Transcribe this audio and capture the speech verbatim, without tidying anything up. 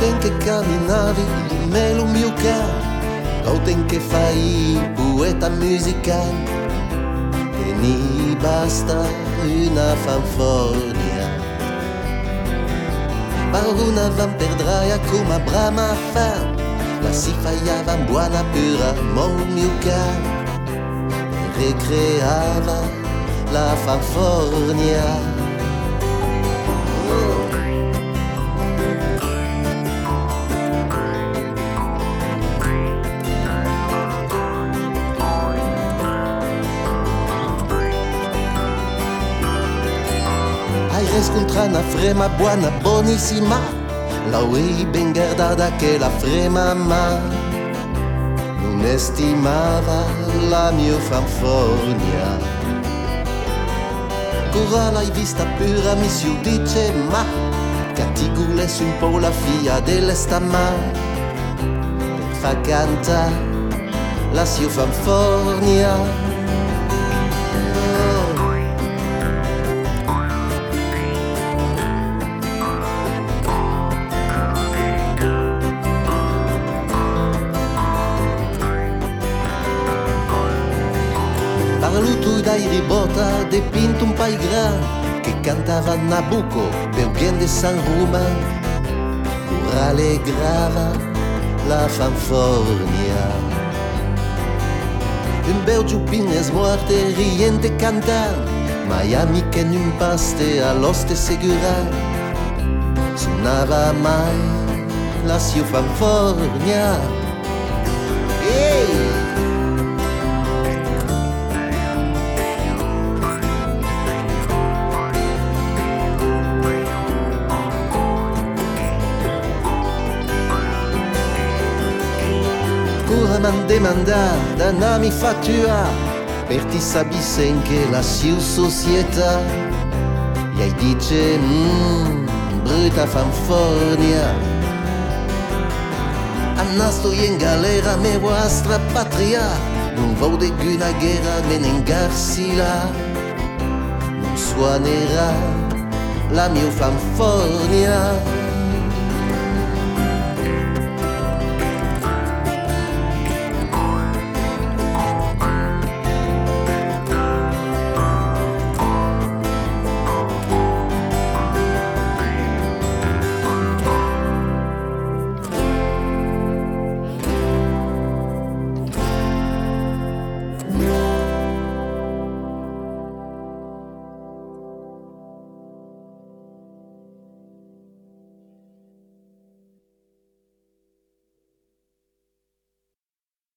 tem che camminavi in me lo mio cane, o tem che fai poeta musicale, e mi basta una fanfonia. Ma una van perdraia come brama fa, la si faiava buona pura mon mio cane, recreava la fanfonia. Riscontra una frema buona, buonissima, la ui ben guardata che la frema ma non estimava la mia fanfonia. Cora l'hai vista pura, mi si dice ma catigule su un po' la figlia dell'estamà, fa cantare la sua fanfonia. Parlo dai ribotta de pinto un pai gran che cantava Nabucco per bien de San Roman, ora allegrava la fanfonia. Un bel giuppines morte riente cantando, Miami che non paste all'oste segura, suonava mai la sua fanfonia. Ehi! Ora m'han demandat d'anar mi fattura per ti sabisse che la sua società gli dice mmm, brutta fanfonia. Anna sto in galera me vostra patria, non vo de una guerra me nengarsi là, non suonerà la mia fanfonia.